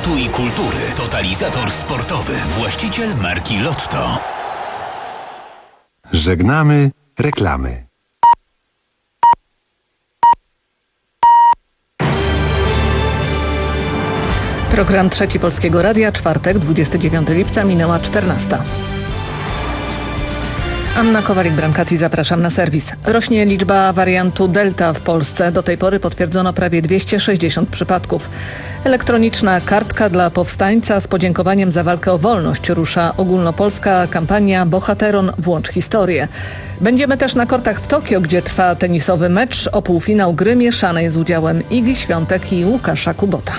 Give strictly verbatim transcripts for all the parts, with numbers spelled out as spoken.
sportu i kultury. Totalizator sportowy. Właściciel marki Lotto. Żegnamy reklamy. Program Trzeci Polskiego Radia, czwartek, dwudziestego dziewiątego lipca, minęła czternasta. Anna Kowalik-Brankati, zapraszam na serwis. Rośnie liczba wariantu Delta w Polsce. Do tej pory potwierdzono prawie dwieście sześćdziesiąt przypadków. Elektroniczna kartka dla powstańca z podziękowaniem za walkę o wolność. Rusza ogólnopolska kampania Bohateron Włącz Historię. Będziemy też na kortach w Tokio, gdzie trwa tenisowy mecz o półfinał gry mieszanej z udziałem Igi Świątek i Łukasza Kubota.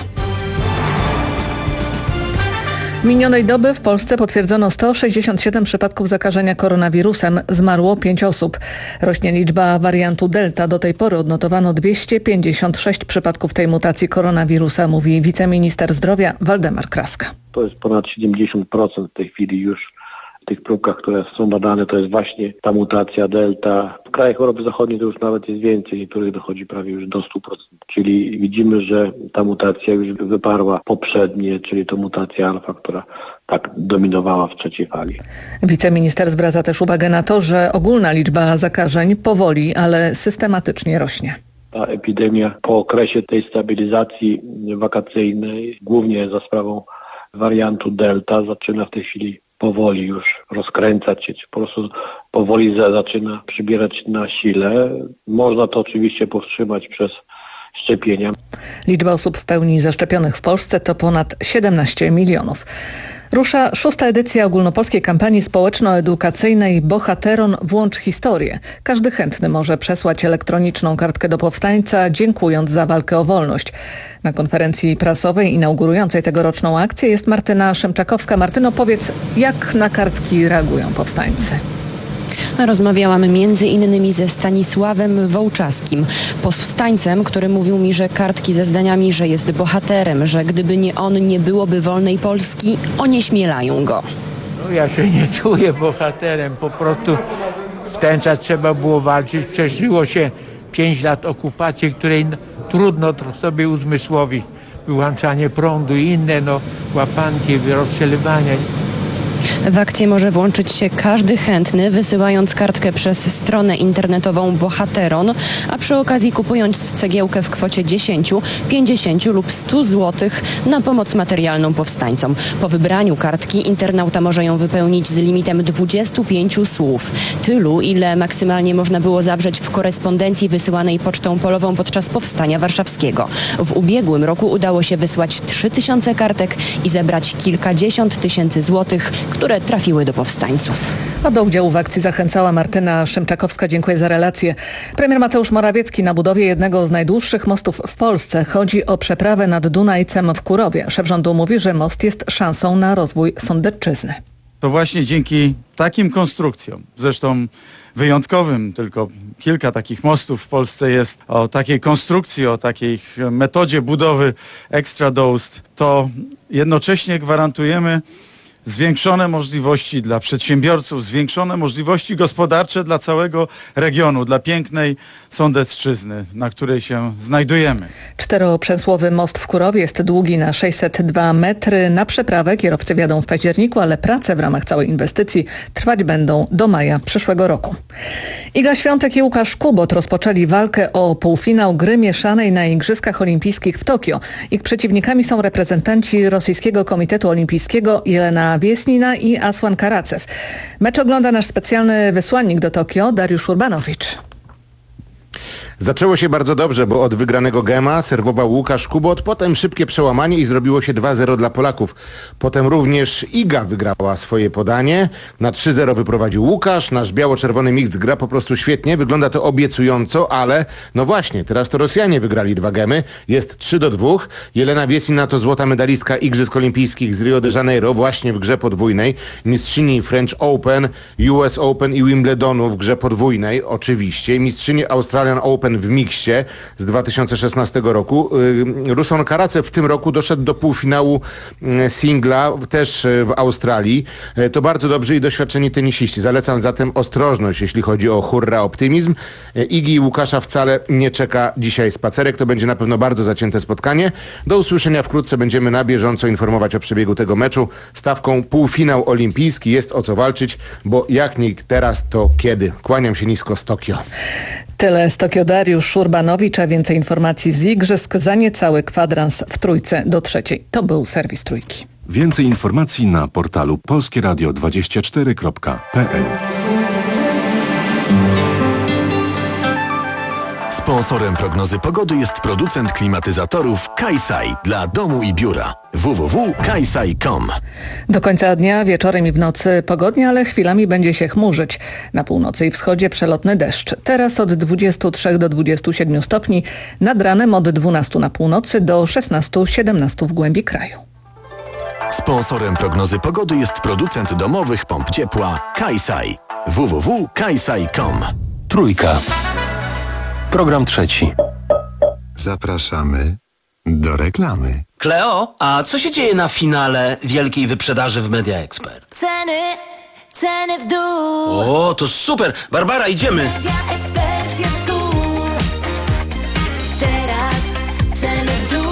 Minionej doby w Polsce potwierdzono sto sześćdziesiąt siedem przypadków zakażenia koronawirusem. Zmarło pięć osób. Rośnie liczba wariantu Delta. Do tej pory odnotowano dwieście pięćdziesiąt sześć przypadków tej mutacji koronawirusa, mówi wiceminister zdrowia Waldemar Kraska. To jest ponad siedemdziesiąt procent w tej chwili już w tych próbkach, które są badane, to jest właśnie ta mutacja Delta. W krajach Europy Zachodniej to już nawet jest więcej, niektórych dochodzi prawie już do stu procent. Czyli widzimy, że ta mutacja już wyparła poprzednie, czyli to mutacja alfa, która tak dominowała w trzeciej fali. Wiceminister zwraca też uwagę na to, że ogólna liczba zakażeń powoli, ale systematycznie rośnie. Ta epidemia po okresie tej stabilizacji wakacyjnej, głównie za sprawą wariantu Delta, zaczyna w tej chwili powoli już rozkręcać się, czy po prostu powoli za, zaczyna przybierać na sile. Można to oczywiście powstrzymać przez szczepienia. Liczba osób w pełni zaszczepionych w Polsce to ponad siedemnaście milionów. Rusza szósta edycja ogólnopolskiej kampanii społeczno-edukacyjnej Bohateron Włącz Historię. Każdy chętny może przesłać elektroniczną kartkę do powstańca, dziękując za walkę o wolność. Na konferencji prasowej inaugurującej tegoroczną akcję jest Martyna Szymczakowska. Martyno, powiedz, jak na kartki reagują powstańcy? Rozmawiałam między innymi ze Stanisławem Wołczaskim, powstańcem, który mówił mi, że kartki ze zdaniami, że jest bohaterem, że gdyby nie on, nie byłoby wolnej Polski, onieśmielają go. No, ja się nie czuję bohaterem, po prostu w ten czas trzeba było walczyć. Przeżyło się pięć lat okupacji, której trudno sobie uzmysłowić. Wyłączanie prądu i inne, no, łapanki, rozstrzeliwania. W akcję może włączyć się każdy chętny, wysyłając kartkę przez stronę internetową Bohateron, a przy okazji kupując cegiełkę w kwocie dziesięć, pięćdziesiąt lub stu złotych na pomoc materialną powstańcom. Po wybraniu kartki internauta może ją wypełnić z limitem dwudziestu pięciu słów. Tylu, ile maksymalnie można było zawrzeć w korespondencji wysyłanej pocztą polową podczas Powstania Warszawskiego. W ubiegłym roku udało się wysłać trzy tysiące kartek i zebrać kilkadziesiąt tysięcy złotych, które trafiły do powstańców. A do udziału w akcji zachęcała Martyna Szymczakowska. Dziękuję za relację. Premier Mateusz Morawiecki na budowie jednego z najdłuższych mostów w Polsce. Chodzi o przeprawę nad Dunajcem w Kurowie. Szef rządu mówi, że most jest szansą na rozwój Sądecczyzny. To właśnie dzięki takim konstrukcjom, zresztą wyjątkowym, tylko kilka takich mostów w Polsce jest, o takiej konstrukcji, o takiej metodzie budowy extra dosed, to jednocześnie gwarantujemy zwiększone możliwości dla przedsiębiorców, zwiększone możliwości gospodarcze dla całego regionu, dla pięknej Sądecczyzny, na której się znajdujemy. Czteroprzęsłowy most w Kurowie jest długi na sześćset dwa metry. Na przeprawę kierowcy wjadą w październiku, ale prace w ramach całej inwestycji trwać będą do maja przyszłego roku. Iga Świątek i Łukasz Kubot rozpoczęli walkę o półfinał gry mieszanej na Igrzyskach Olimpijskich w Tokio. Ich przeciwnikami są reprezentanci Rosyjskiego Komitetu Olimpijskiego Jelena Wiesnina i Asłan Karacew. Mecz ogląda nasz specjalny wysłannik do Tokio, Dariusz Urbanowicz. Zaczęło się bardzo dobrze, bo od wygranego gema serwował Łukasz Kubot, potem szybkie przełamanie i zrobiło się dwa zero dla Polaków. Potem również Iga wygrała swoje podanie. Na trzy zero wyprowadził Łukasz. Nasz biało-czerwony miks gra po prostu świetnie. Wygląda to obiecująco, ale no właśnie, teraz to Rosjanie wygrali dwa gemy. Jest trzy do dwóch. Jelena Wiesnina to złota medalistka Igrzysk Olimpijskich z Rio de Janeiro właśnie w grze podwójnej. Mistrzyni French Open, U S Open i Wimbledonu w grze podwójnej oczywiście. Mistrzyni Australian Open Open w miksie z dwa tysiące szesnastego roku. Ruson Karacev w tym roku doszedł do półfinału singla też w Australii. To bardzo dobrzy i doświadczeni tenisiści. Zalecam zatem ostrożność, jeśli chodzi o hurra optymizm. Igi i Łukasza wcale nie czeka dzisiaj spacerek. To będzie na pewno bardzo zacięte spotkanie. Do usłyszenia wkrótce. Będziemy na bieżąco informować o przebiegu tego meczu. Stawką półfinał olimpijski. Jest o co walczyć, bo jak nikt teraz, to kiedy? Kłaniam się nisko z Tokio. Tyle z Tokio Dariusz Szurbanowicz, a więcej informacji z igrzysk za niecały kwadrans w trójce do trzeciej. To był serwis Trójki. Więcej informacji na portalu polskie radio dwadzieścia cztery kropka p l. Sponsorem prognozy pogody jest producent klimatyzatorów Kaisai dla domu i biura. w w w kropka kaisai kropka com. Do końca dnia, wieczorem i w nocy pogodnie, ale chwilami będzie się chmurzyć. Na północy i wschodzie przelotny deszcz. Teraz od dwudziestu trzech do dwudziestu siedmiu stopni, nad ranem od dwunastu na północy do szesnastu siedemnastu w głębi kraju. Sponsorem prognozy pogody jest producent domowych pomp ciepła Kaisai. w w w kropka kaisai kropka com. Trójka. Program trzeci. Zapraszamy do reklamy. Kleo, a co się dzieje na finale wielkiej wyprzedaży w Media Expert? Ceny, ceny w dół. O, to super! Barbara, idziemy! Media Expert jest tu. Teraz ceny w dół.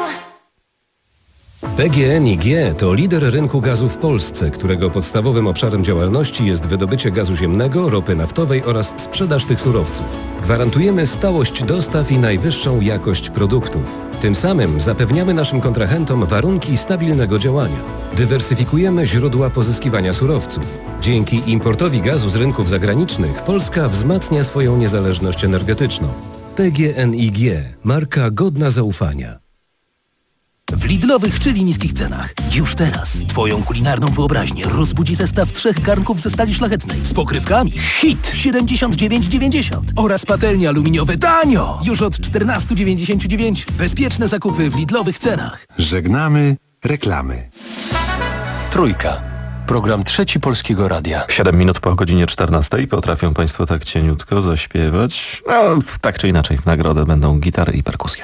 P G N I G to lider rynku gazu w Polsce, którego podstawowym obszarem działalności jest wydobycie gazu ziemnego, ropy naftowej oraz sprzedaż tych surowców. Gwarantujemy stałość dostaw i najwyższą jakość produktów. Tym samym zapewniamy naszym kontrahentom warunki stabilnego działania. Dywersyfikujemy źródła pozyskiwania surowców. Dzięki importowi gazu z rynków zagranicznych Polska wzmacnia swoją niezależność energetyczną. P G N I G. Marka godna zaufania. W Lidlowych, czyli niskich cenach. Już teraz twoją kulinarną wyobraźnię rozbudzi zestaw trzech garnków ze stali szlachetnej z pokrywkami. Hit siedemdziesiąt dziewięć dziewięćdziesiąt oraz patelnie aluminiowe tanio już od czternaście dziewięćdziesiąt dziewięć. Bezpieczne zakupy w Lidlowych cenach. Żegnamy reklamy. Trójka. Program trzeci Polskiego Radia. Siedem minut po godzinie czternastej potrafią Państwo tak cieniutko zaśpiewać. No, tak czy inaczej w nagrodę będą gitary i perkusja.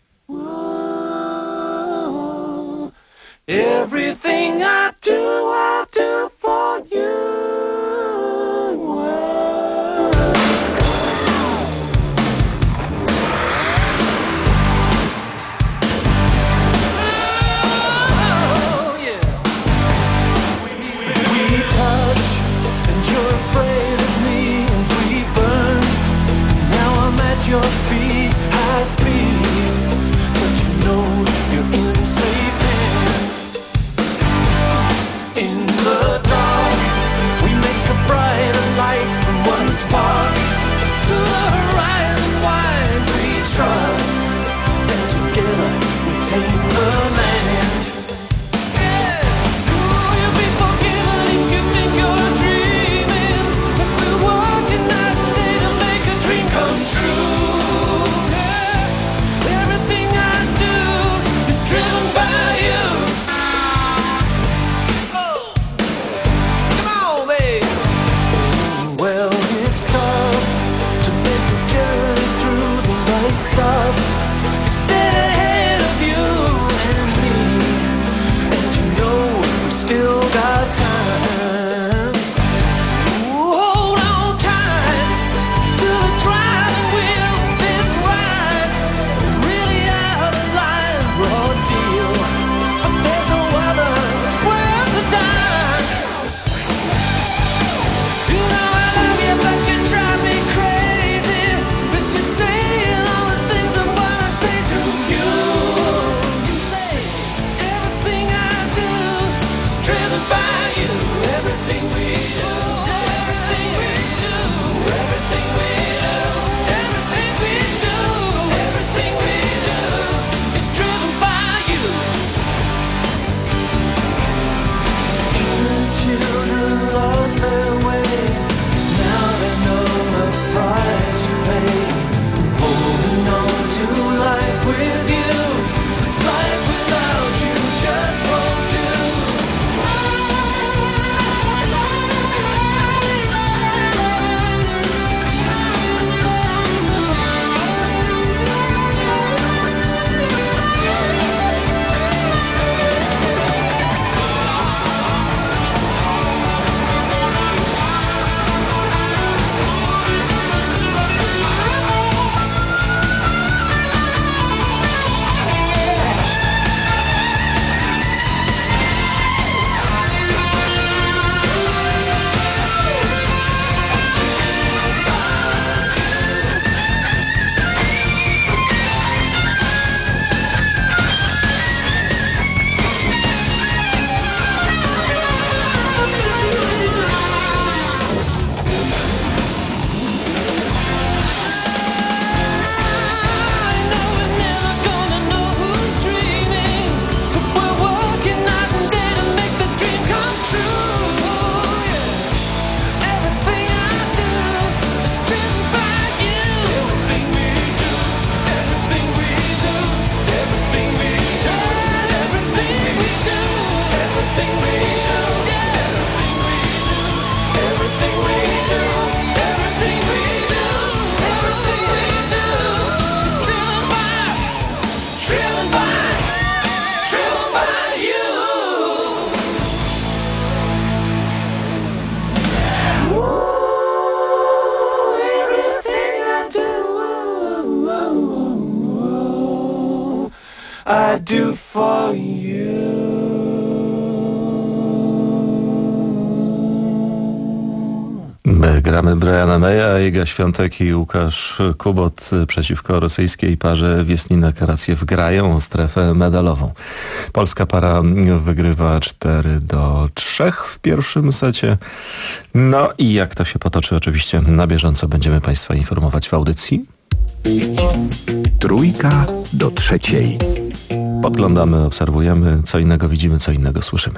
Everything I do, I do for you. Oh, yeah. We touch and you're afraid of me and we burn. Now I'm at your feet, high speed, but you know you're in safe hands. do for you. My gramy Briana Maya, Iga Świątek i Łukasz Kubot przeciwko rosyjskiej parze Wiesnina-Karaciew grają o strefę medalową. Polska para wygrywa cztery do trzech w pierwszym secie. No i jak to się potoczy, oczywiście na bieżąco będziemy Państwa informować w audycji. Trójka do trzeciej. Podglądamy, obserwujemy, co innego widzimy, co innego słyszymy.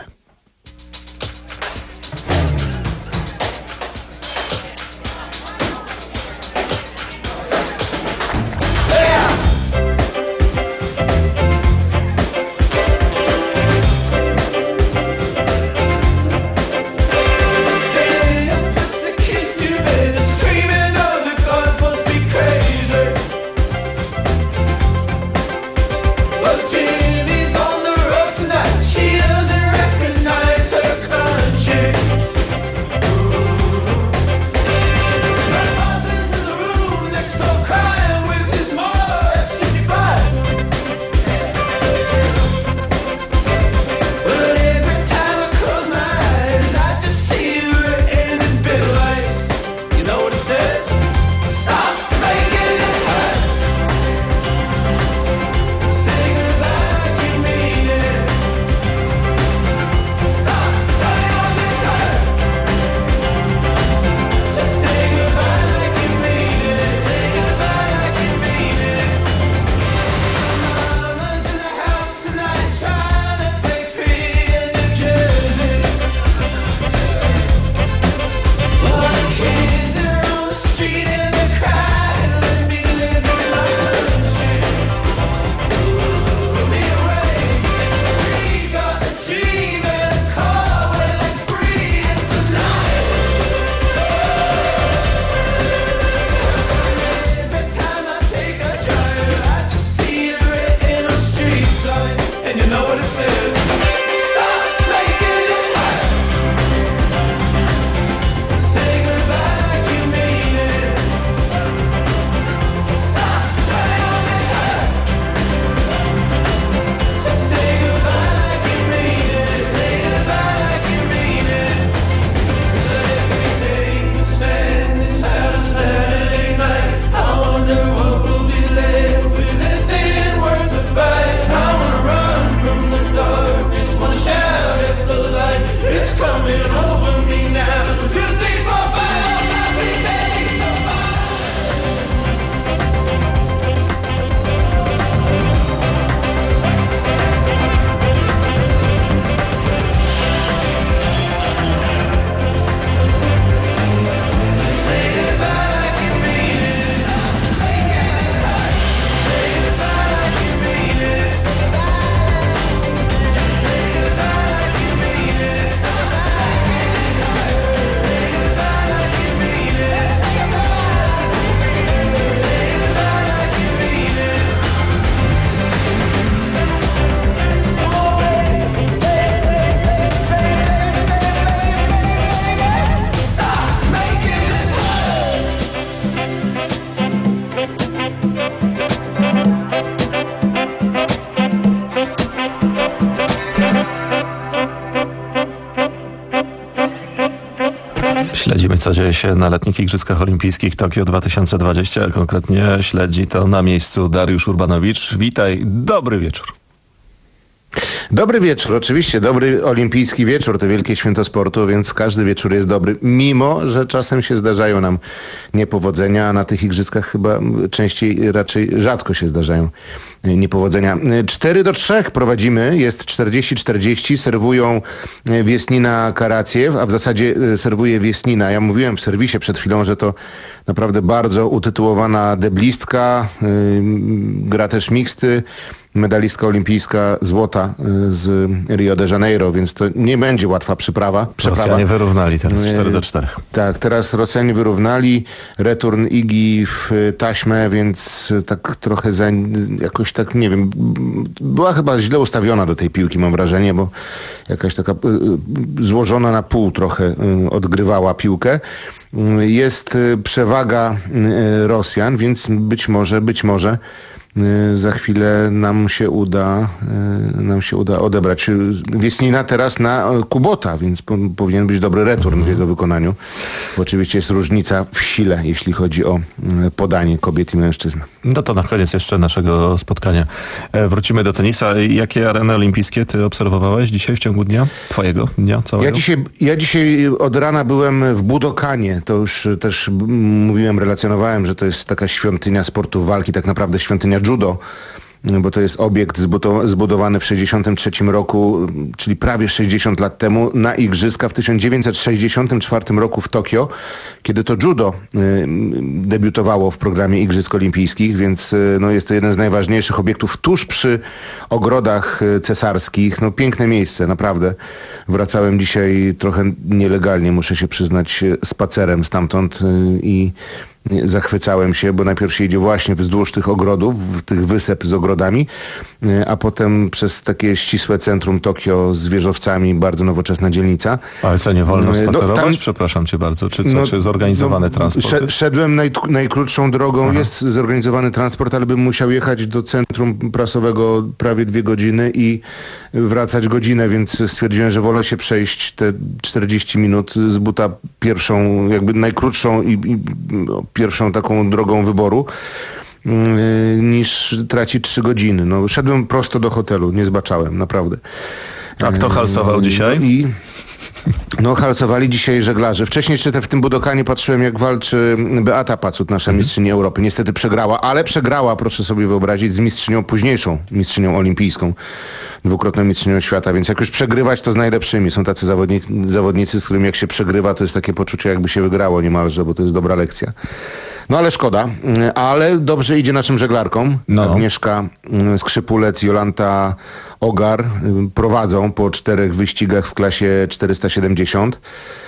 Śledzimy, co dzieje się na letnich Igrzyskach Olimpijskich Tokio dwa tysiące dwadzieścia, a konkretnie śledzi to na miejscu Dariusz Urbanowicz. Witaj, dobry wieczór. Dobry wieczór, oczywiście, dobry olimpijski wieczór, to wielkie święto sportu, więc każdy wieczór jest dobry, mimo że czasem się zdarzają nam niepowodzenia, a na tych igrzyskach chyba częściej, raczej rzadko się zdarzają niepowodzenia. cztery do trzech prowadzimy, jest czterdzieści czterdzieści, serwują Wiesnina Karaciew, a w zasadzie serwuje Wiesnina. Ja mówiłem w serwisie przed chwilą, że to naprawdę bardzo utytułowana deblistka, yy, gra też miksty, medalistka olimpijska złota z Rio de Janeiro, więc to nie będzie łatwa przyprawa. Rosjanie wyrównali teraz cztery do czterech. Tak, teraz Rosjanie wyrównali, return Igi w taśmę, więc tak trochę za, jakoś tak, nie wiem, była chyba źle ustawiona do tej piłki, mam wrażenie, bo jakaś taka złożona na pół trochę odgrywała piłkę. Jest przewaga Rosjan, więc być może, być może za chwilę nam się uda nam się uda odebrać Wiesnina teraz na Kubota, więc po, powinien być dobry return w jego wykonaniu. Bo oczywiście jest różnica w sile, jeśli chodzi o podanie kobiet i mężczyzn. No to na koniec jeszcze naszego spotkania wrócimy do tenisa. Jakie areny olimpijskie ty obserwowałeś dzisiaj w ciągu dnia? Twojego dnia całego? Ja dzisiaj, ja dzisiaj od rana byłem w Budokanie. To już też mówiłem, relacjonowałem, że to jest taka świątynia sportu walki, tak naprawdę świątynia judo, bo to jest obiekt zbudowany w sześćdziesiątym trzecim roku, czyli prawie sześćdziesiąt lat temu, na igrzyska w tysiąc dziewięćset sześćdziesiątym czwartym roku w Tokio, kiedy to judo debiutowało w programie Igrzysk Olimpijskich, więc no, jest to jeden z najważniejszych obiektów tuż przy ogrodach cesarskich. No, piękne miejsce, naprawdę. Wracałem dzisiaj trochę nielegalnie, muszę się przyznać, spacerem stamtąd i zachwycałem się, bo najpierw się idzie właśnie wzdłuż tych ogrodów, tych wysep z ogrodami, a potem przez takie ścisłe centrum Tokio z wieżowcami, bardzo nowoczesna dzielnica. Ale co, nie wolno spacerować? No, tam, Przepraszam cię bardzo. Czy, co, no, czy zorganizowany no, transport? Szedłem naj, najkrótszą drogą, Aha. jest zorganizowany transport, ale bym musiał jechać do centrum prasowego prawie dwie godziny i wracać godzinę, więc stwierdziłem, że wolę się przejść te czterdzieści minut z buta pierwszą, jakby najkrótszą i, i no, pierwszą taką drogą wyboru, yy, niż tracić trzy godziny. No, szedłem prosto do hotelu, nie zbaczałem, naprawdę. A kto halsował no, dzisiaj? I, no, halsowali dzisiaj żeglarze. Wcześniej jeszcze w tym Budokanie patrzyłem, jak walczy Beata Pacut, nasza mhm. mistrzyni Europy. Niestety przegrała, ale przegrała, proszę sobie wyobrazić, z mistrzynią późniejszą, mistrzynią olimpijską, dwukrotną mistrzynią świata, więc jak już przegrywać, to z najlepszymi. Są tacy zawodnik, zawodnicy, z którymi jak się przegrywa, to jest takie poczucie, jakby się wygrało niemalże, bo to jest dobra lekcja. No ale szkoda, ale dobrze idzie naszym żeglarkom. No. Agnieszka Skrzypulec, Jolanta Ogar prowadzą po czterech wyścigach w klasie czterysta siedemdziesiąt.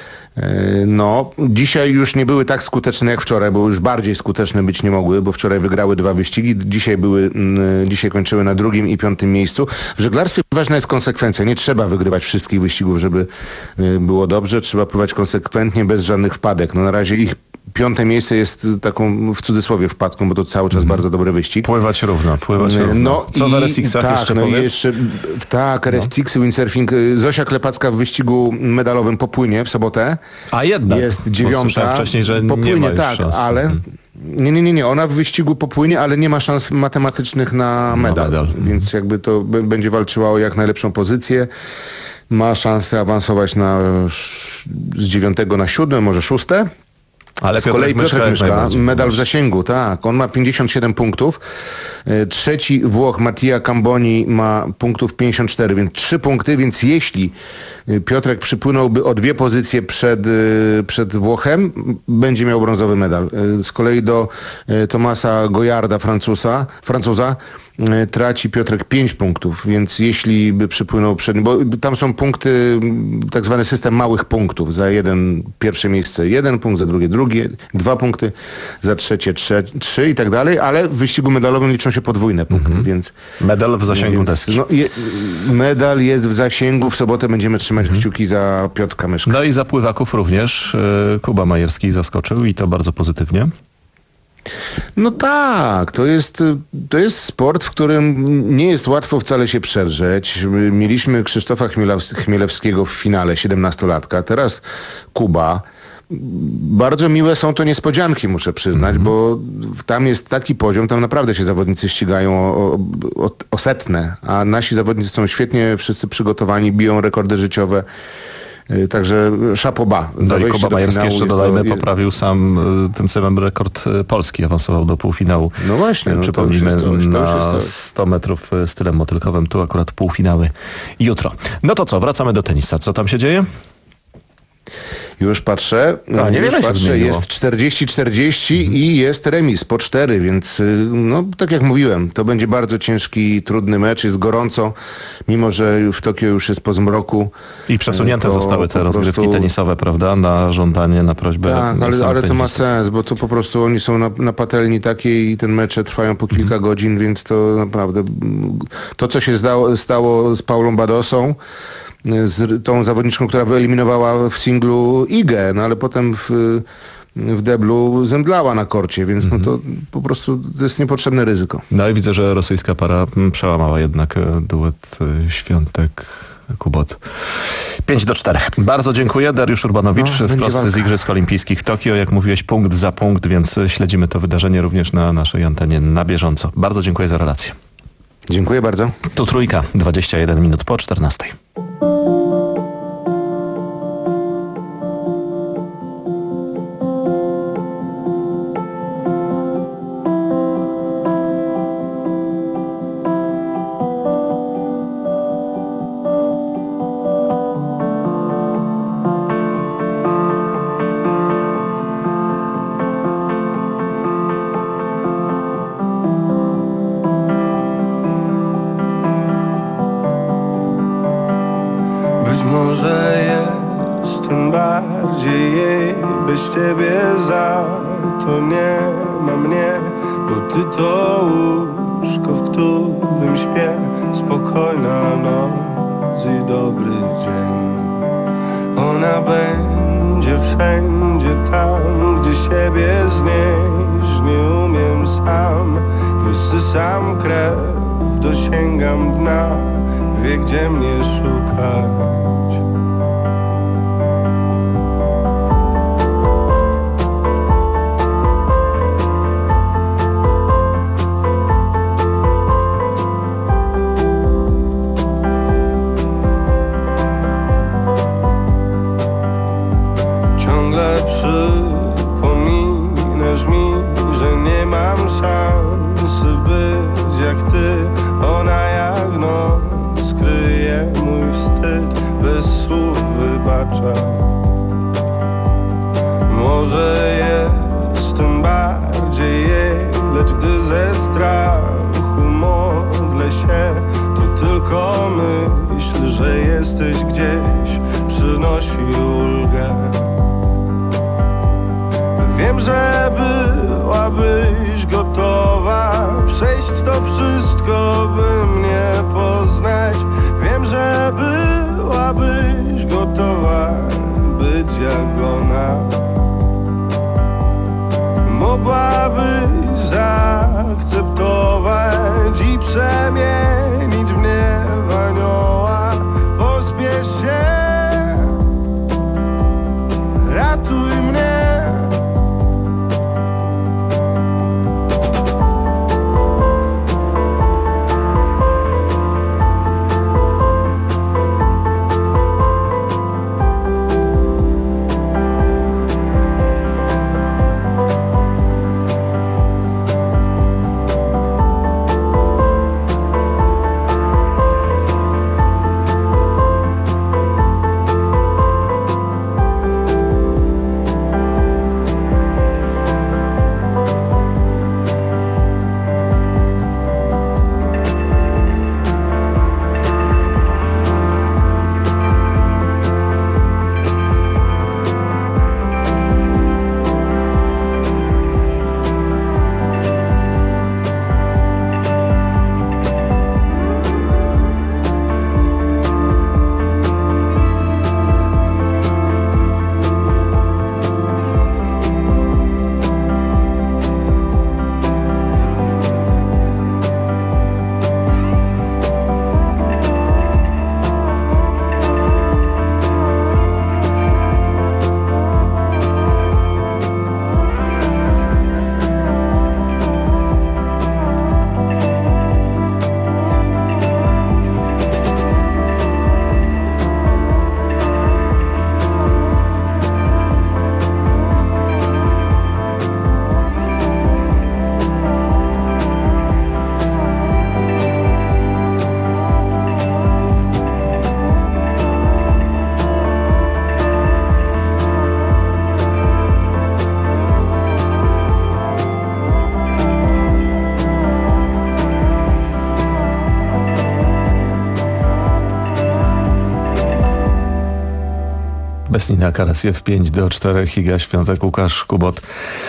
No, dzisiaj już nie były tak skuteczne jak wczoraj, bo już bardziej skuteczne być nie mogły, bo wczoraj wygrały dwa wyścigi, dzisiaj były, dzisiaj kończyły na drugim i piątym miejscu. W żeglarstwie ważna jest konsekwencja, nie trzeba wygrywać wszystkich wyścigów, żeby było dobrze, trzeba pływać konsekwentnie, bez żadnych wpadek. No na razie ich piąte miejsce jest taką w cudzysłowie wpadką, bo to cały czas mm. bardzo dobry wyścig. Pływać równo, pływać równo. No co i, w R S X-ach tak, jeszcze no powiedz? Jeszcze, tak, R S X, no. Windsurfing. Zosia Klepacka w wyścigu medalowym popłynie w sobotę. A jednak. Jest dziewiąta. Wcześniej, że popłynie, nie ma już tak, szans. ale... Hmm. Nie, nie, nie, nie. Ona w wyścigu popłynie, ale nie ma szans matematycznych na medal. Na medal. Więc jakby to b- będzie walczyła o jak najlepszą pozycję. Ma szansę awansować na z dziewiątego na siódme, może szóste. Ale z kolei Piotrek Myszka, medal w właśnie. zasięgu, tak. On ma pięćdziesiąt siedem punktów. Trzeci Włoch Mattia Camboni ma punktów pięćdziesiąt cztery, więc trzy punkty, więc jeśli Piotrek przypłynąłby o dwie pozycje przed, przed Włochem, będzie miał brązowy medal. Z kolei do Tomasa Goyarda, Francuza, Francuza traci Piotrek pięć punktów, więc jeśli by przypłynął przed nim, bo tam są punkty, tak zwany system małych punktów. Za jeden pierwsze miejsce jeden punkt, za drugie drugie, dwa punkty, za trzecie trzy, trzy i tak dalej, ale w wyścigu medalowym liczą się podwójne punkty, mm-hmm. więc... Medal w zasięgu więc, deski. No, je, medal jest w zasięgu, w sobotę będziemy trzymać mm-hmm. kciuki za Piotrka Myszka. No i za pływaków również Kuba Majerski zaskoczył i to bardzo pozytywnie. No tak, to jest, to jest sport, w którym nie jest łatwo wcale się przedrzeć. Mieliśmy Krzysztofa Chmielewskiego w finale, siedemnastolatka, teraz Kuba. Bardzo miłe są to niespodzianki, muszę przyznać, mm-hmm. bo tam jest taki poziom, tam naprawdę się zawodnicy ścigają o, o, o setne, a nasi zawodnicy są świetnie wszyscy przygotowani, biją rekordy życiowe. Także szapoba. No i Kuba Majerski jeszcze dodajmy, to... poprawił sam tym samym rekord polski, awansował do półfinału. No właśnie. No przypomnijmy, to coś, to na sto metrów stylem motylkowym, tu akurat półfinały jutro. No to co, wracamy do tenisa. Co tam się dzieje? Już patrzę, no, nie już się patrzę, zmieniło. Jest czterdzieści czterdzieści mhm. i jest remis po cztery, więc no tak jak mówiłem, to będzie bardzo ciężki, trudny mecz, jest gorąco, mimo że w Tokio już jest po zmroku. I przesunięte zostały te rozgrywki prostu... tenisowe, prawda, na żądanie, na prośbę. Tak, ale, ale to ma sens, bo to po prostu oni są na, na patelni takiej i te mecze trwają po kilka mhm. godzin, więc to naprawdę to, co się zdało, stało z Paulą Badosą, z tą zawodniczką, która wyeliminowała w singlu Igę, no ale potem w, w deblu zemdlała na korcie, więc no to po prostu to jest niepotrzebne ryzyko. No i widzę, że rosyjska para przełamała jednak duet Świątek Kubot. pięć do czterech. Bardzo dziękuję. Dariusz Urbanowicz, no, wprost z Igrzysk Olimpijskich w Tokio. Jak mówiłeś, punkt za punkt, więc śledzimy to wydarzenie również na naszej antenie na bieżąco. Bardzo dziękuję za relację. Dziękuję bardzo. Tu Trójka, dwadzieścia jeden minut po czternastej. Besnina Karasiew pięć do czterech, Iga Świątek, Łukasz Kubot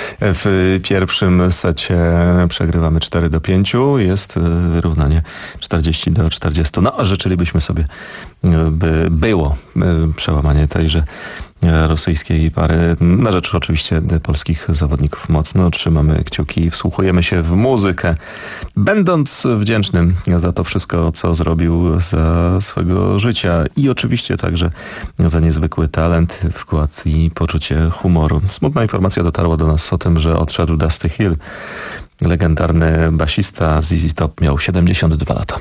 w pierwszym secie. Przegrywamy cztery do pięciu. Jest wyrównanie czterdzieści do czterdziestu. No, życzylibyśmy sobie, by było przełamanie tejże rosyjskiej pary. Na rzecz oczywiście polskich zawodników mocno trzymamy kciuki i wsłuchujemy się w muzykę, będąc wdzięcznym za to wszystko, co zrobił za swego życia i oczywiście także za niezwykły talent, wkład i poczucie humoru. Smutna informacja dotarła do nas o tym, że odszedł Dusty Hill. Legendarny basista z Z Z Top miał siedemdziesiąt dwa lata.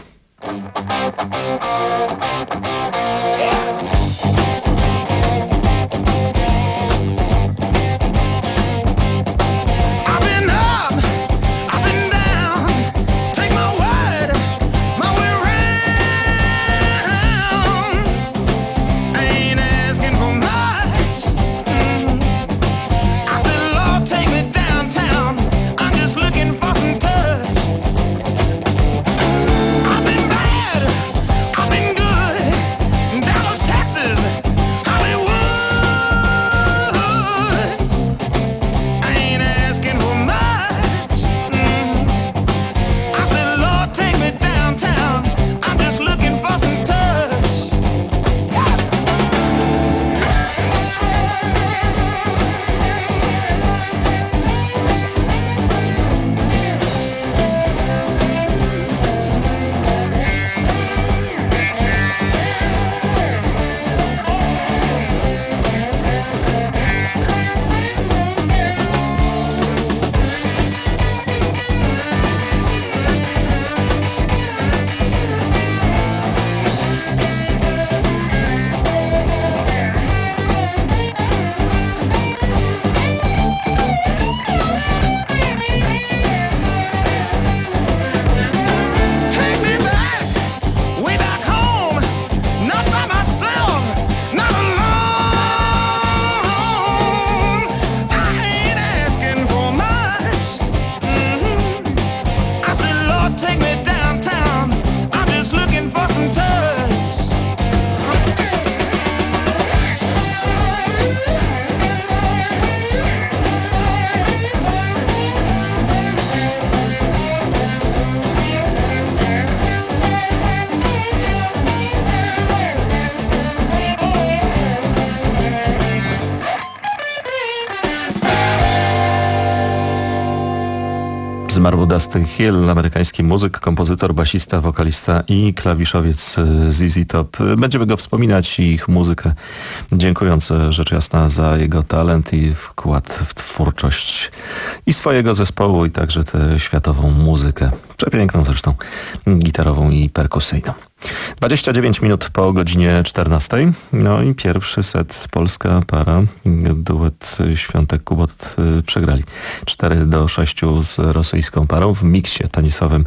Zmarł Dusty Hill, amerykański muzyk, kompozytor, basista, wokalista i klawiszowiec Z Z Top. Będziemy go wspominać i ich muzykę, dziękując rzecz jasna za jego talent i wkład w twórczość i swojego zespołu, i także tę światową muzykę. Przepiękną zresztą, gitarową i perkusyjną. dwadzieścia dziewięć minut po godzinie czternastej. No i pierwszy set polska para, duet Świątek-Kubot przegrali cztery do sześciu z rosyjską parą w miksie tenisowym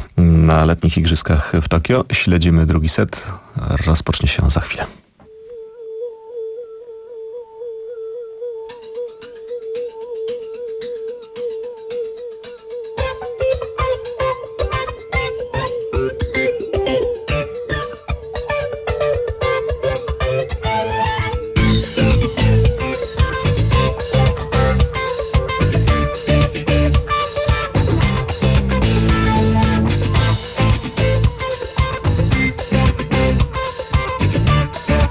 na letnich igrzyskach w Tokio. Śledzimy drugi set. Rozpocznie się za chwilę. We'll be right back.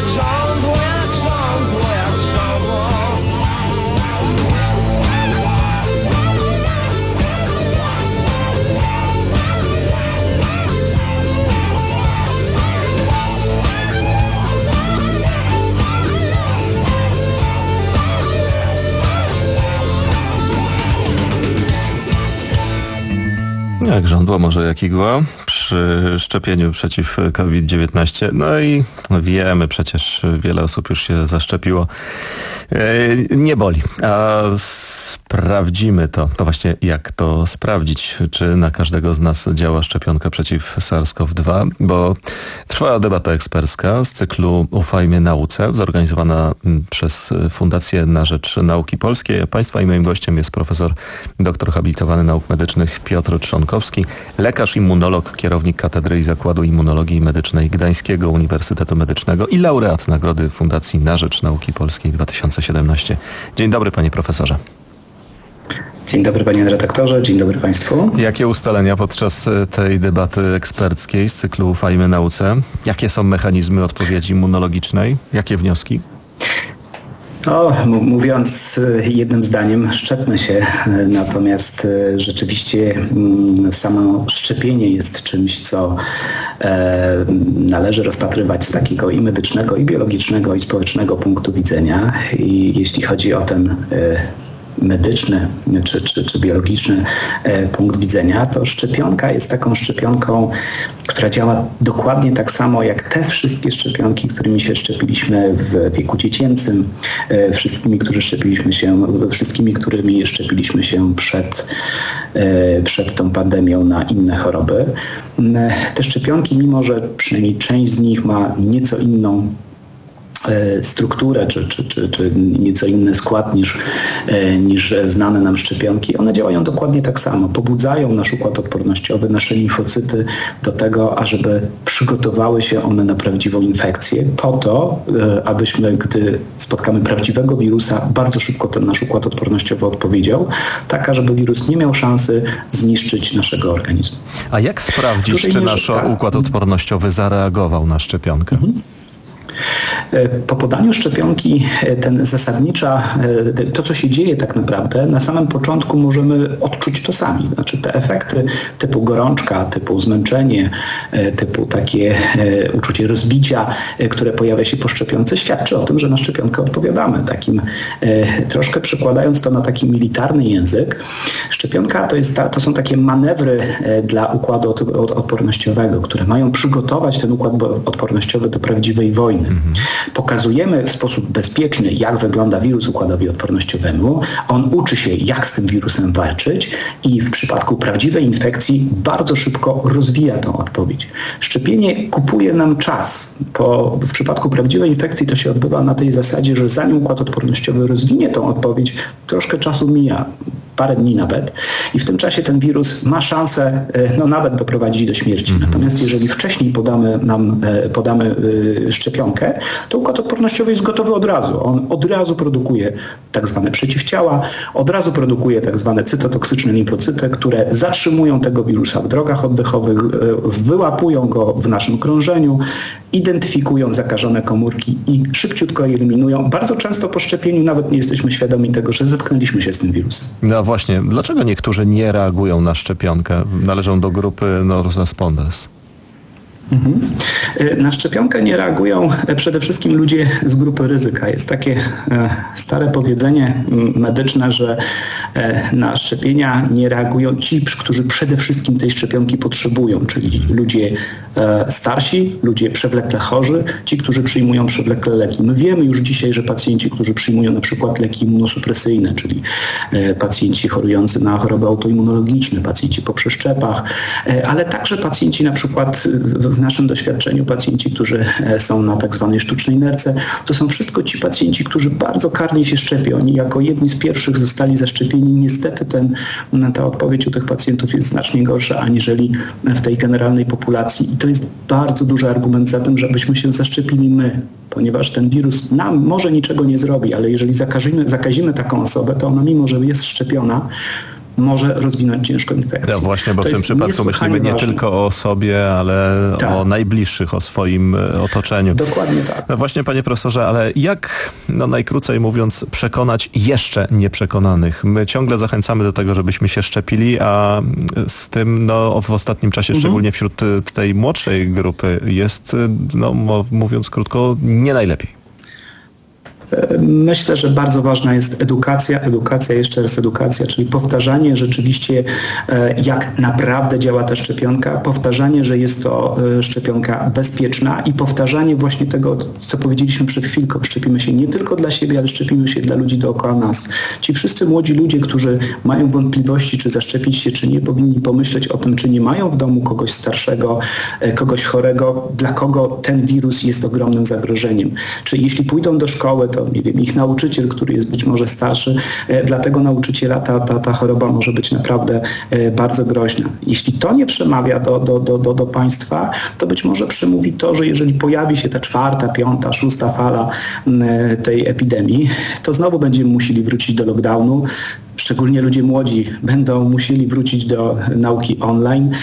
song, jak song, jak song. Jak żądło, może jak igła przy szczepieniu przeciw kowid dziewiętnaście. No i wiemy przecież, wiele osób już się zaszczepiło. Nie boli, a sprawdzimy to. To właśnie jak to sprawdzić, czy na każdego z nas działa szczepionka przeciw SARS-CoV dwa, bo trwa debata ekspercka z cyklu Ufajmy Nauce, zorganizowana przez Fundację na Rzecz Nauki Polskiej. Państwa i moim gościem jest profesor doktor habilitowany nauk medycznych Piotr Trzonkowski, lekarz immunolog, kierownik Katedry i Zakładu Immunologii Medycznej Gdańskiego Uniwersytetu Medycznego i laureat Nagrody Fundacji na Rzecz Nauki Polskiej dwa tysiące siedemnaście. Dzień dobry, panie profesorze. Dzień dobry, panie redaktorze, dzień dobry państwu. Jakie ustalenia podczas tej debaty eksperckiej z cyklu Ufajmy Nauce? Jakie są mechanizmy odpowiedzi immunologicznej? Jakie wnioski? O, m- mówiąc jednym zdaniem, szczepmy się, natomiast rzeczywiście m, samo szczepienie jest czymś, co e, należy rozpatrywać z takiego i medycznego, i biologicznego, i społecznego punktu widzenia. I jeśli chodzi o ten e, medyczny czy, czy, czy biologiczny e, punkt widzenia, to szczepionka jest taką szczepionką, która działa dokładnie tak samo jak te wszystkie szczepionki, którymi się szczepiliśmy w wieku dziecięcym, e, wszystkimi, którzy szczepiliśmy się, wszystkimi, którymi szczepiliśmy się przed, e, przed tą pandemią na inne choroby. E, te szczepionki, mimo że przynajmniej część z nich ma nieco inną strukturę, czy, czy, czy, czy nieco inny skład niż, niż znane nam szczepionki, one działają dokładnie tak samo. Pobudzają nasz układ odpornościowy, nasze limfocyty do tego, ażeby przygotowały się one na prawdziwą infekcję, po to, abyśmy, gdy spotkamy prawdziwego wirusa, bardzo szybko ten nasz układ odpornościowy odpowiedział, tak, żeby wirus nie miał szansy zniszczyć naszego organizmu. A jak sprawdzić, czy nasz tak. układ odpornościowy zareagował na szczepionkę? Mhm. Po podaniu szczepionki ten zasadnicza, to co się dzieje tak naprawdę, na samym początku możemy odczuć to sami. Znaczy te efekty typu gorączka, typu zmęczenie, typu takie uczucie rozbicia, które pojawia się po szczepionce, świadczy o tym, że na szczepionkę odpowiadamy. Takim, troszkę przekładając to na taki militarny język, szczepionka to, jest ta, to są takie manewry dla układu odpornościowego, które mają przygotować ten układ odpornościowy do prawdziwej wojny. Pokazujemy w sposób bezpieczny, jak wygląda wirus układowi odpornościowemu. On uczy się, jak z tym wirusem walczyć i w przypadku prawdziwej infekcji bardzo szybko rozwija tą odpowiedź. Szczepienie kupuje nam czas. Po, w przypadku prawdziwej infekcji to się odbywa na tej zasadzie, że zanim układ odpornościowy rozwinie tą odpowiedź, troszkę czasu mija. Parę dni nawet. I w tym czasie ten wirus ma szansę no, nawet doprowadzić do śmierci. Mm-hmm. Natomiast jeżeli wcześniej podamy nam podamy szczepionkę, to układ odpornościowy jest gotowy od razu. On od razu produkuje tak zwane przeciwciała, od razu produkuje tak zwane cytotoksyczne limfocyty, które zatrzymują tego wirusa w drogach oddechowych, wyłapują go w naszym krążeniu, identyfikują zakażone komórki i szybciutko je eliminują. Bardzo często po szczepieniu nawet nie jesteśmy świadomi tego, że zetknęliśmy się z tym wirusem. No właśnie, dlaczego niektórzy nie reagują na szczepionkę? Należą do grupy non responders. Mhm. Na szczepionkę nie reagują przede wszystkim ludzie z grupy ryzyka. Jest takie stare powiedzenie medyczne, że na szczepienia nie reagują ci, którzy przede wszystkim tej szczepionki potrzebują, czyli ludzie starsi, ludzie przewlekle chorzy, ci, którzy przyjmują przewlekle leki. My wiemy już dzisiaj, że pacjenci, którzy przyjmują na przykład leki immunosupresyjne, czyli pacjenci chorujący na choroby autoimmunologiczne, pacjenci po przeszczepach, ale także pacjenci na przykład w naszym doświadczeniu, pacjenci, którzy są na tak zwanej sztucznej nerce, to są wszystko ci pacjenci, którzy bardzo karnie się szczepią. Oni jako jedni z pierwszych zostali zaszczepieni. Niestety ten, ta odpowiedź u tych pacjentów jest znacznie gorsza aniżeli w tej generalnej populacji. I to jest bardzo duży argument za tym, żebyśmy się zaszczepili my, ponieważ ten wirus nam może niczego nie zrobi, ale jeżeli zakazimy, zakazimy taką osobę, to ona mimo, że jest szczepiona, może rozwinąć ciężką infekcję. No właśnie, bo to w tym przypadku myślimy nie ważne. tylko o sobie, ale tak. o najbliższych, o swoim otoczeniu. Dokładnie tak. No właśnie, panie profesorze, ale jak, no najkrócej mówiąc, przekonać jeszcze nieprzekonanych? My ciągle zachęcamy do tego, żebyśmy się szczepili, a z tym no, w ostatnim czasie, mhm. szczególnie wśród tej młodszej grupy, jest, no mówiąc krótko, nie najlepiej. Myślę, że bardzo ważna jest edukacja, edukacja, jeszcze raz edukacja, czyli powtarzanie rzeczywiście, jak naprawdę działa ta szczepionka, powtarzanie, że jest to szczepionka bezpieczna i powtarzanie właśnie tego, co powiedzieliśmy przed chwilką. Szczepimy się nie tylko dla siebie, ale szczepimy się dla ludzi dookoła nas. Ci wszyscy młodzi ludzie, którzy mają wątpliwości, czy zaszczepić się, czy nie, powinni pomyśleć o tym, czy nie mają w domu kogoś starszego, kogoś chorego, dla kogo ten wirus jest ogromnym zagrożeniem. Czy jeśli pójdą do szkoły, to nie wiem, ich nauczyciel, który jest być może starszy, dla tego nauczyciela ta, ta, ta choroba może być naprawdę bardzo groźna. Jeśli to nie przemawia do, do, do, do, do państwa, to być może przemówi to, że jeżeli pojawi się ta czwarta, piąta, szósta fala tej epidemii, to znowu będziemy musieli wrócić do lockdownu. Szczególnie ludzie młodzi będą musieli wrócić do nauki online.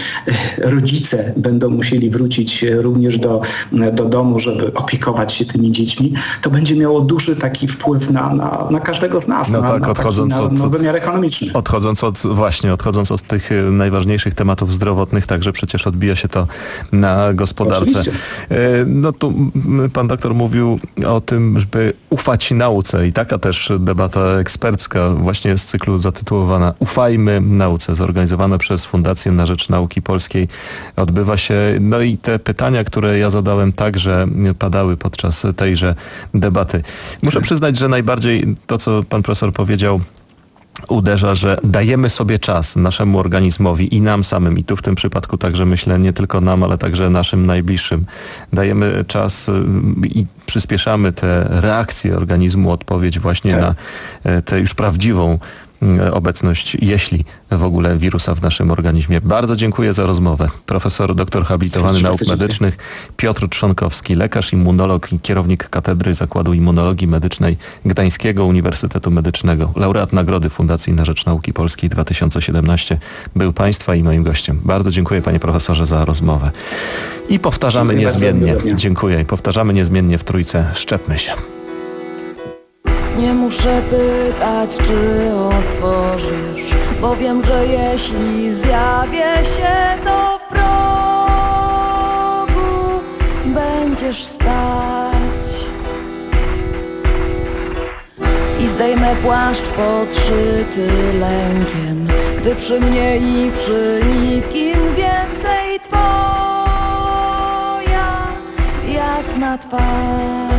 Rodzice będą musieli wrócić również do, do domu, żeby opiekować się tymi dziećmi. To będzie miało duży taki wpływ na, na, na każdego z nas, no na, tak, na, odchodząc taki, od, na, na wymiar ekonomiczny. Odchodząc od, właśnie, odchodząc od tych najważniejszych tematów zdrowotnych, także przecież odbija się to na gospodarce. Oczywiście. No tu pan doktor mówił o tym, żeby ufać nauce i taka też debata ekspercka właśnie z cyklu zatytułowana Ufajmy nauce, zorganizowana przez Fundację na Rzecz Nauki Polskiej, odbywa się. No i te pytania, które ja zadałem, także padały podczas tejże debaty. Muszę przyznać, że najbardziej to, co pan profesor powiedział, uderza, że dajemy sobie czas naszemu organizmowi i nam samym, i tu w tym przypadku także myślę nie tylko nam, ale także naszym najbliższym. Dajemy czas i przyspieszamy te reakcje organizmu, odpowiedź właśnie tak. na tę już prawdziwą obecność, jeśli w ogóle wirusa w naszym organizmie. Bardzo dziękuję za rozmowę. Profesor doktor habilitowany nauk medycznych Piotr Trzonkowski, lekarz, immunolog i kierownik Katedry Zakładu Immunologii Medycznej Gdańskiego Uniwersytetu Medycznego, laureat Nagrody Fundacji na Rzecz Nauki Polskiej dwa tysiące siedemnaście, był państwa i moim gościem. Bardzo dziękuję, panie profesorze, za rozmowę. I powtarzamy dziękuję niezmiennie. Dziękuję. I powtarzamy niezmiennie w trójce. Szczepmy się. Nie muszę pytać, czy otworzysz, bo wiem, że jeśli zjawię się, to w progu będziesz stać. I zdejmę płaszcz podszyty lękiem, gdy przy mnie i przy nikim więcej twoja jasna twarz.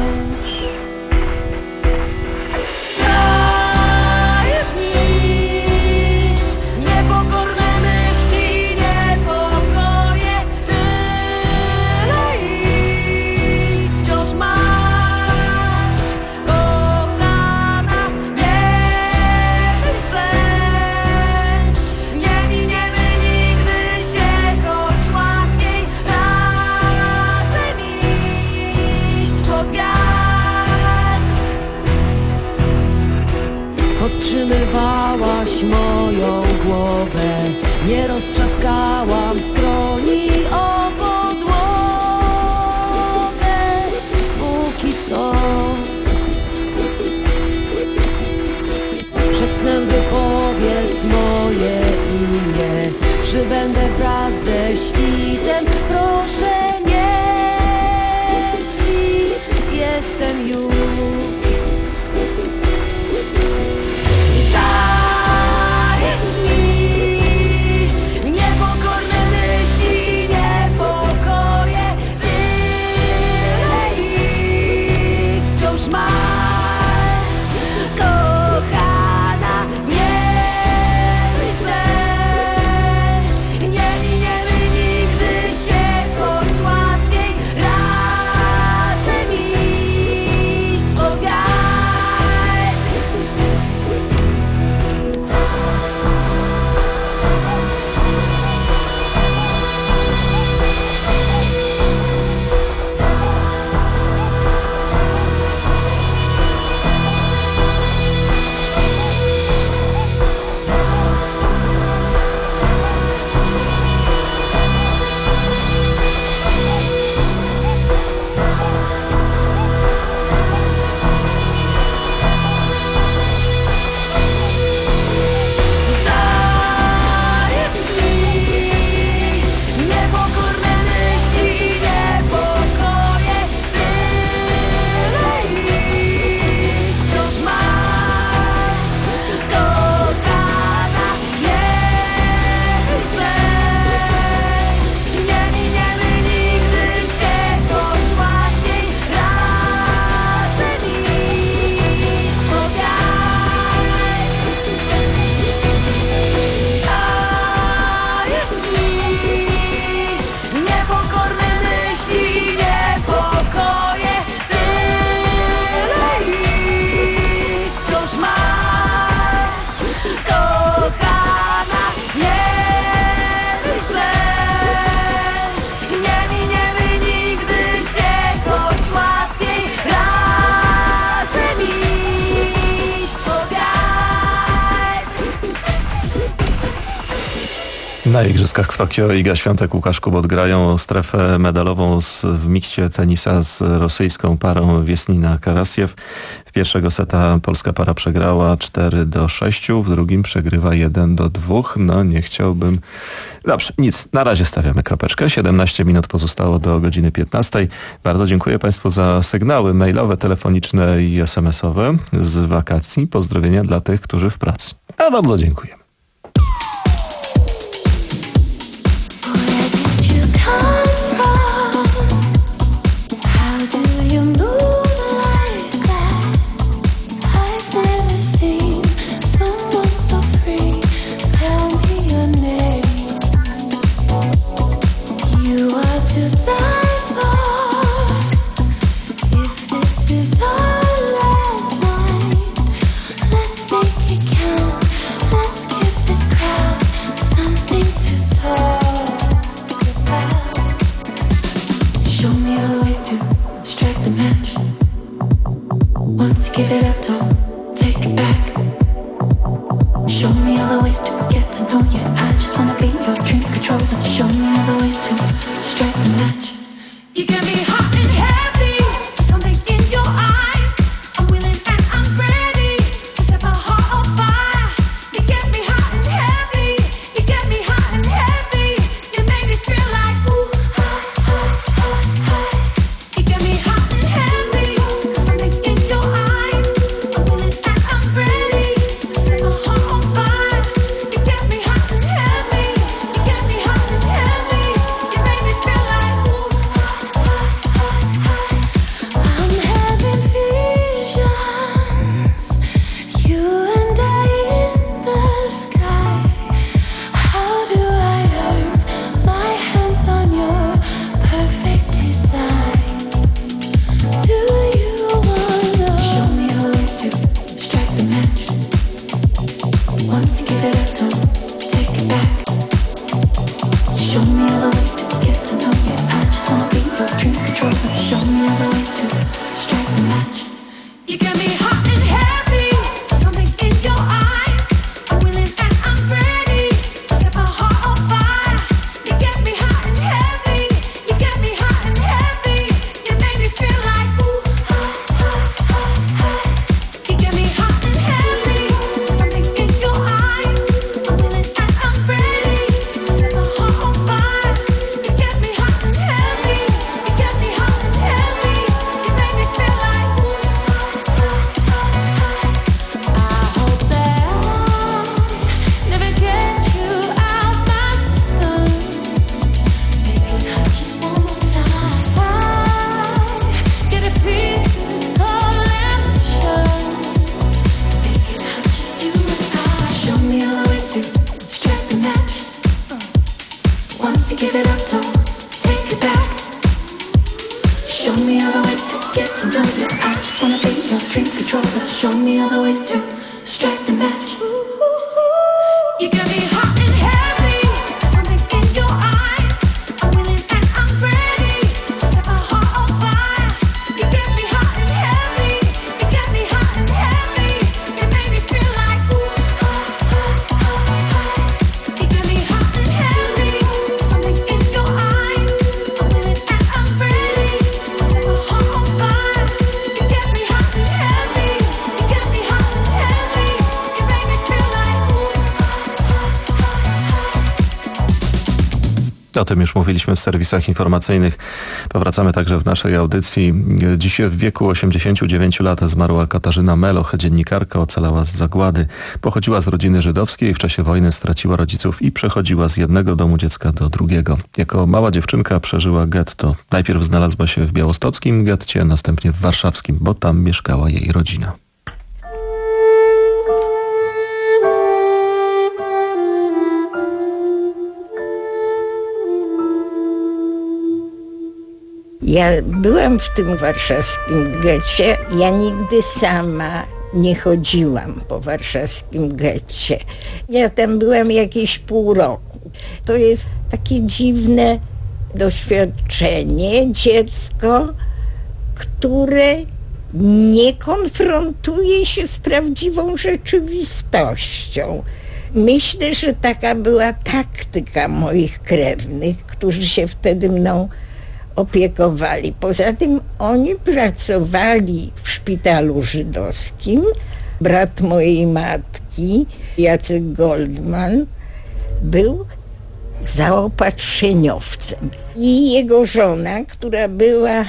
Podtrzymywałaś moją głowę, nie roztrzaskałam skroni o podłogę. Póki co przed snem wypowiedz moje imię, przybędę wraz ze świtem. Proszę nie śpi, jestem już. Na Igrzyskach w Tokio Iga Świątek, Łukasz Kubot grają o strefę medalową z, w mikście tenisa z rosyjską parą Wiesnina Karasjew. W pierwszego seta polska para przegrała cztery do sześciu, w drugim przegrywa jeden do dwóch. No nie chciałbym... Dobrze, nic. Na razie stawiamy kropeczkę. siedemnaście minut pozostało do godziny piętnastej. Bardzo dziękuję Państwu za sygnały mailowe, telefoniczne i es em esowe z wakacji. Pozdrowienia dla tych, którzy w pracy. A bardzo dziękuję. Give it up, don't take it back. Show me all the ways to get to know you. I just wanna be your dream controller. Show me all the ways to strike the match. You get me hot and heavy, something in your eyes. I'm willing and I'm ready to set my heart on fire. You get me hot and heavy, you get me hot and heavy. You make me feel like ooh, hot, hot, hot, hot. You get me hot and heavy, something in your eyes. O tym już mówiliśmy w serwisach informacyjnych. Powracamy także w naszej audycji. Dziś w wieku osiemdziesięciu dziewięciu lat zmarła Katarzyna Meloch, dziennikarka, ocalała z zagłady. Pochodziła z rodziny żydowskiej, w czasie wojny straciła rodziców i przechodziła z jednego domu dziecka do drugiego. Jako mała dziewczynka przeżyła getto. Najpierw znalazła się w białostockim getcie, następnie w warszawskim, bo tam mieszkała jej rodzina. Ja byłam w tym warszawskim getcie. Ja nigdy sama nie chodziłam po warszawskim getcie. Ja tam byłam jakieś pół roku. To jest takie dziwne doświadczenie. Dziecko, które nie konfrontuje się z prawdziwą rzeczywistością. Myślę, że taka była taktyka moich krewnych, którzy się wtedy mną opiekowali. Poza tym oni pracowali w szpitalu żydowskim. Brat mojej matki, Jacek Goldman, był zaopatrzeniowcem. I jego żona, która była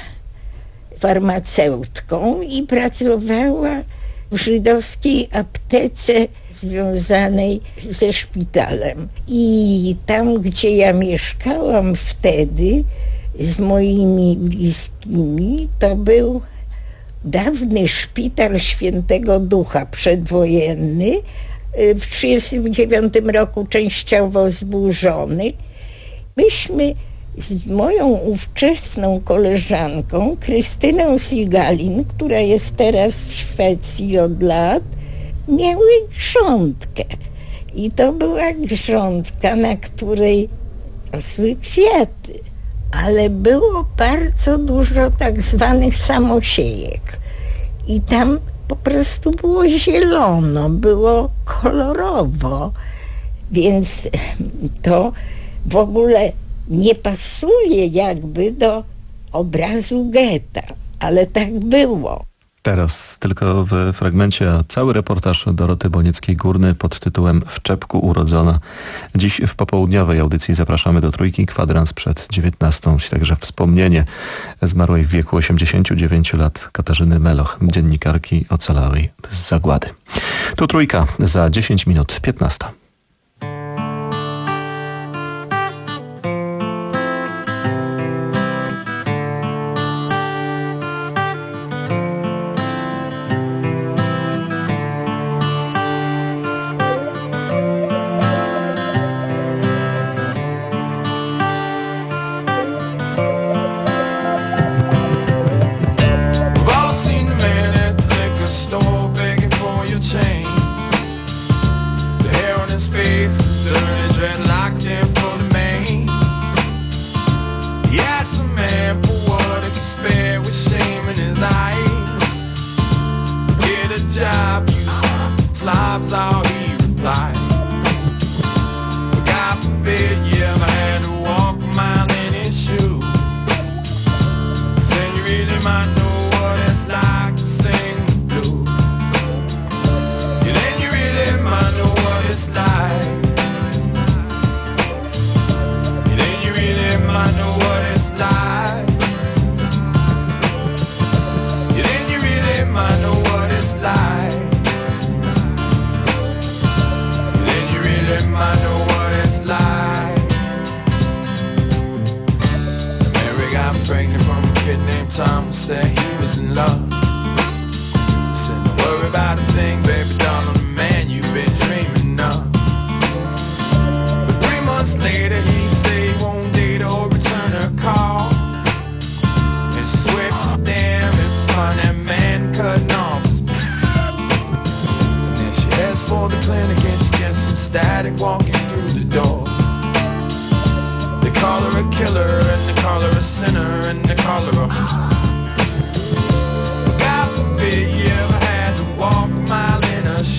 farmaceutką i pracowała w żydowskiej aptece związanej ze szpitalem. I tam, gdzie ja mieszkałam wtedy z moimi bliskimi, to był dawny szpital Świętego Ducha przedwojenny, w tysiąc dziewięćset trzydziestym dziewiątym roku częściowo zburzony. Myśmy z moją ówczesną koleżanką Krystyną Sigalin, która jest teraz w Szwecji od lat, miały grządkę. I to była grządka, na której rosły kwiaty, ale było bardzo dużo tak zwanych samosiejek. I tam po prostu było zielono, było kolorowo, więc to w ogóle nie pasuje jakby do obrazu getta, ale tak było. Teraz tylko w fragmencie, a cały reportaż Doroty Bonieckiej-Górny pod tytułem W czepku urodzona. Dziś w popołudniowej audycji zapraszamy do Trójki, kwadrans przed dziewiętnastą. Także wspomnienie zmarłej w wieku osiemdziesięciu dziewięciu lat Katarzyny Meloch, dziennikarki ocalałej z zagłady. Tu Trójka, za dziesięć minut piętnasta. God forbid you ever had to walk a mile in a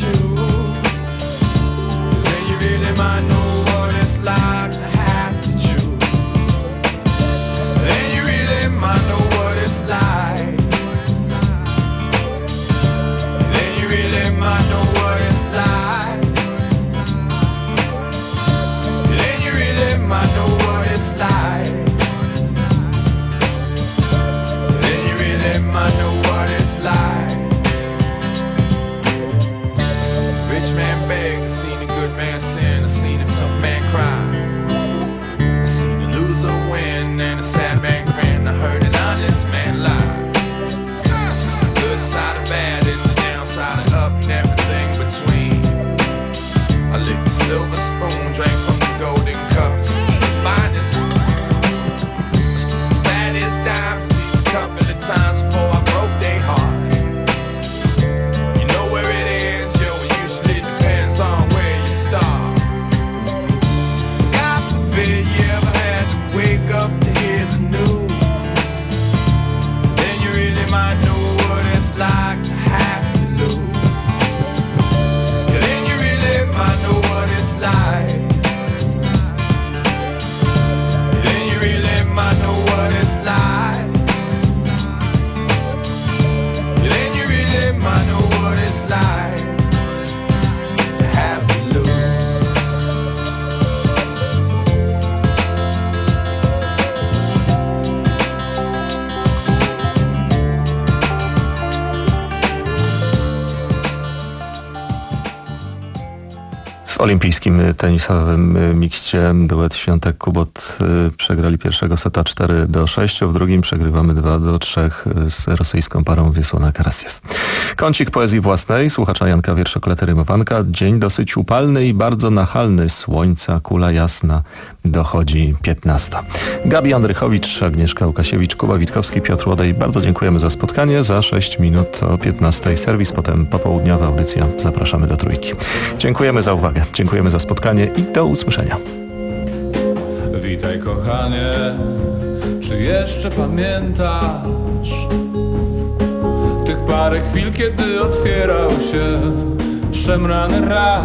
W olimpijskim tenisowym mikście duet Świątek-Kubot przegrali pierwszego seta cztery do sześciu, w drugim przegrywamy dwa do trzech z rosyjską parą Wiesłona-Karasjew. Kącik poezji własnej, słuchacza Janka Wierszoklety-Rymowanka. Dzień dosyć upalny i bardzo nachalny. Słońca, kula jasna, dochodzi piętnasta. Gabi Andrychowicz, Agnieszka Łukasiewicz, Kuba Witkowski, Piotr Łodej. Bardzo dziękujemy za spotkanie. Za sześć minut o piętnastej serwis, potem popołudniowa audycja. Zapraszamy do Trójki. Dziękujemy za uwagę, dziękujemy za spotkanie i do usłyszenia. Witaj kochanie, czy jeszcze pamiętasz tych parę chwil, kiedy otwierał się szemrany raj?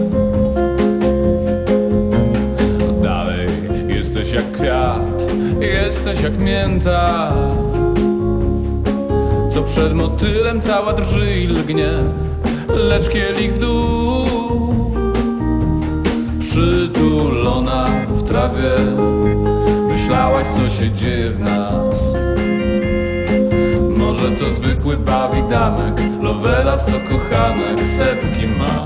Dalej jesteś jak kwiat, jesteś jak mięta, co przed motylem cała drży i lgnie, lecz kielich w dół. Przytulona w trawie, myślałaś, co się dzieje w nas. Może to zwykły bawidamek, lovelas, co kochanek setki ma.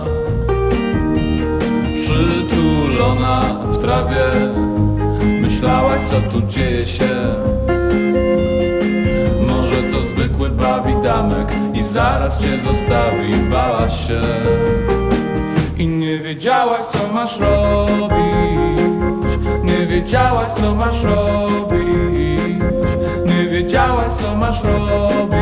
Przytulona w trawie, myślałaś, co tu dzieje się. Może to zwykły bawidamek i zaraz cię zostawi, bałaś się. I nie wiedziałaś, co masz robić, nie wiedziałaś, co masz robić, nie wiedziałaś, co masz robić,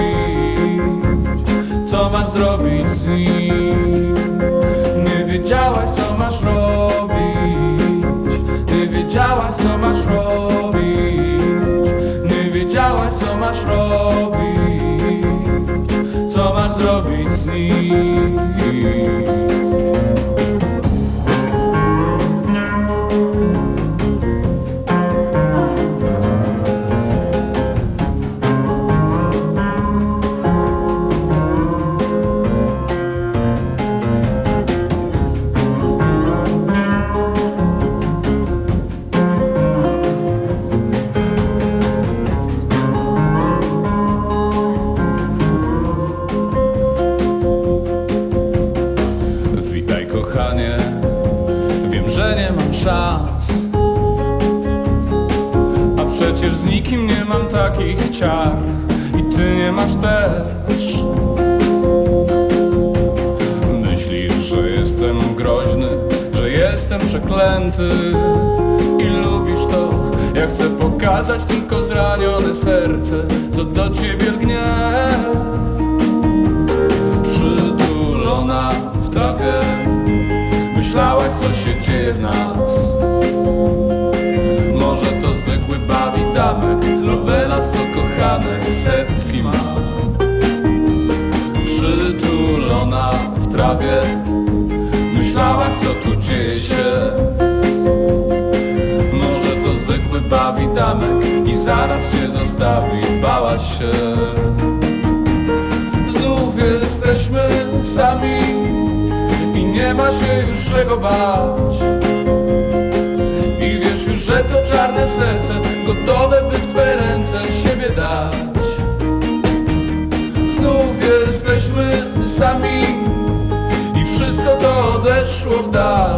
co masz zrobić z nim. Nie wiedziałaś, co masz robić, nie wiedziałaś, co masz robić, nie wiedziałaś, co masz robić, co masz zrobić z nim. Szans, a przecież z nikim nie mam takich ciar i ty nie masz też. Myślisz, że jestem groźny, że jestem przeklęty i lubisz to, jak chcę pokazać tylko zranione serce, co do ciebie lgnie. Przytulona w trawie, myślałaś, co się dzieje w nas. Może to zwykły bawidamek, lovelas, co kochanek setki ma. Przytulona w trawie, myślałaś, co tu dzieje się. Może to zwykły bawidamek i zaraz cię zostawi, bałaś się. Znów jesteśmy sami i nie ma się już czego bać. I wiesz już, że to czarne serce gotowe, by w twe ręce siebie dać. Znów jesteśmy sami i wszystko to odeszło w dal.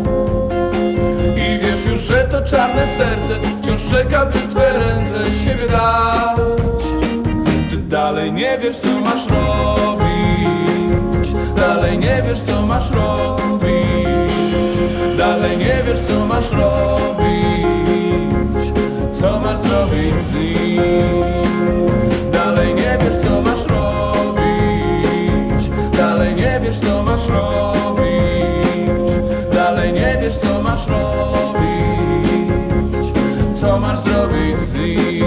I wiesz już, że to czarne serce wciąż czeka, by w twe ręce siebie dać. Ty dalej nie wiesz, co masz robić, dalej nie wiesz, co masz robić, dalej nie wiesz, co masz robić, co masz zrobić z nim. Dalej nie wiesz, co masz robić, dalej nie wiesz, co masz robić, dalej nie wiesz, co masz robić, co masz zrobić z nim.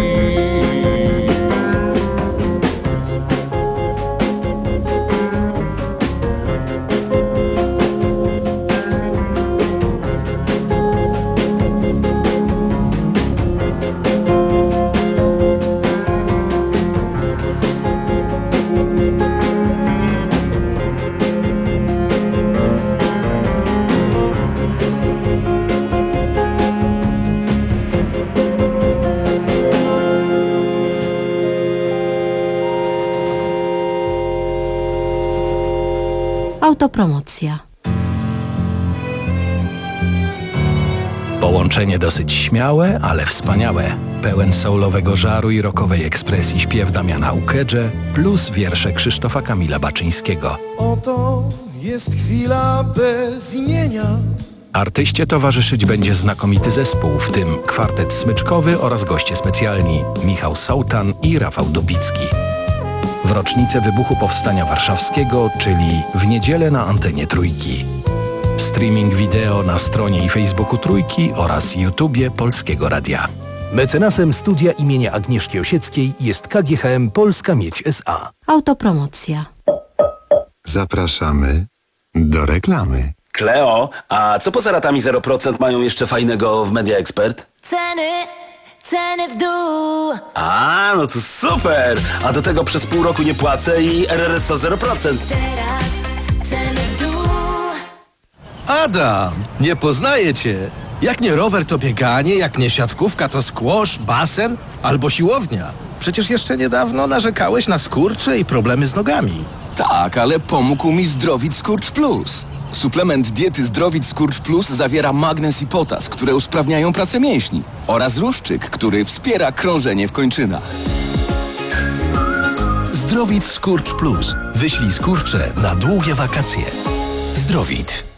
Autopromocja. Połączenie dosyć śmiałe, ale wspaniałe. Pełen soulowego żaru i rockowej ekspresji śpiew Damiana Ukedże plus wiersze Krzysztofa Kamila Baczyńskiego. Oto jest chwila bez imienia. Artyście towarzyszyć będzie znakomity zespół, w tym kwartet smyczkowy oraz goście specjalni Michał Sołtan i Rafał Dubicki. W rocznicę wybuchu Powstania Warszawskiego, czyli w niedzielę na antenie Trójki. Streaming wideo na stronie i Facebooku Trójki oraz YouTubie Polskiego Radia. Mecenasem studia imienia Agnieszki Osieckiej jest K G H M Polska Miedź S A. Autopromocja. Zapraszamy do reklamy. Kleo, a co poza ratami zero procent mają jeszcze fajnego w Media Expert? Ceny, ceny w dół. A, no to super! A do tego przez pół roku nie płacę i R R S O zero procent. Teraz ceny w dół. Adam, nie poznaję cię. Jak nie rower, to bieganie, jak nie siatkówka, to squash, basen albo siłownia. Przecież jeszcze niedawno narzekałeś na skurcze i problemy z nogami. Tak, ale pomógł mi Zdrowit Skurcz Plus. Suplement diety Zdrowit Skurcz Plus zawiera magnez i potas, które usprawniają pracę mięśni, oraz ruszczyk, który wspiera krążenie w kończynach. Zdrowit Skurcz Plus. Wyślij skurcze na długie wakacje. Zdrowit.